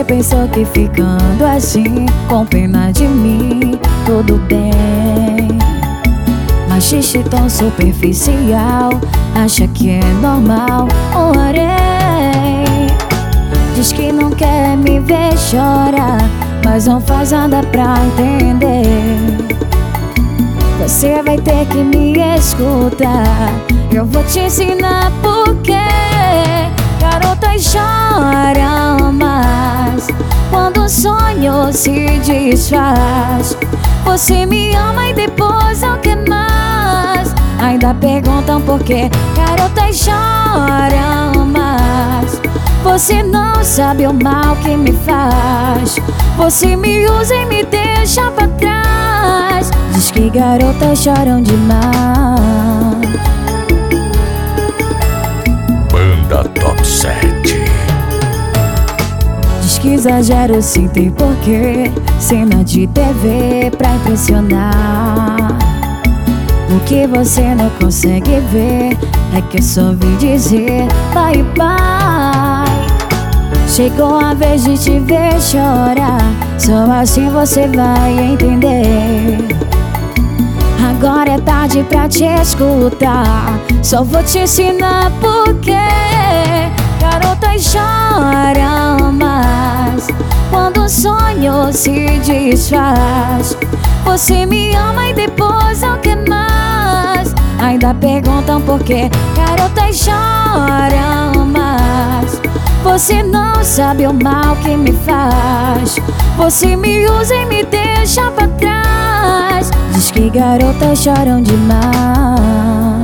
pensou que ficando assim, com pena de mim, tudo bem. Mas xixi tão superficial, acha que é normal, orei. Diz que não quer me ver chorar, mas não faz nada pra entender. Você vai ter que me escutar, eu vou te ensinar porque garotas choram mais quando o sonho se desfaz. Você me ama e depois não quer mais. Ainda perguntam por que garotas choram mais. Você não sabe o mal que me faz. Você me usa e me deixa pra trás. Diz que garotas choram demais. Banda Top 7. Diz que exagero sim, tem porquê. Cena de TV pra impressionar. O que você não consegue ver é que eu só vim dizer bye bye. Chegou a vez de te ver chorar, só assim você vai entender. Agora é tarde pra te escutar, só vou te ensinar porque garotas choram mais quando o sonho se desfaz. Você me ama e depois não quer mais. Ainda perguntam por que garotas choram mais. Você não sabe o mal que me faz. Você me usa e me deixa pra trás. Diz que garotas choram demais.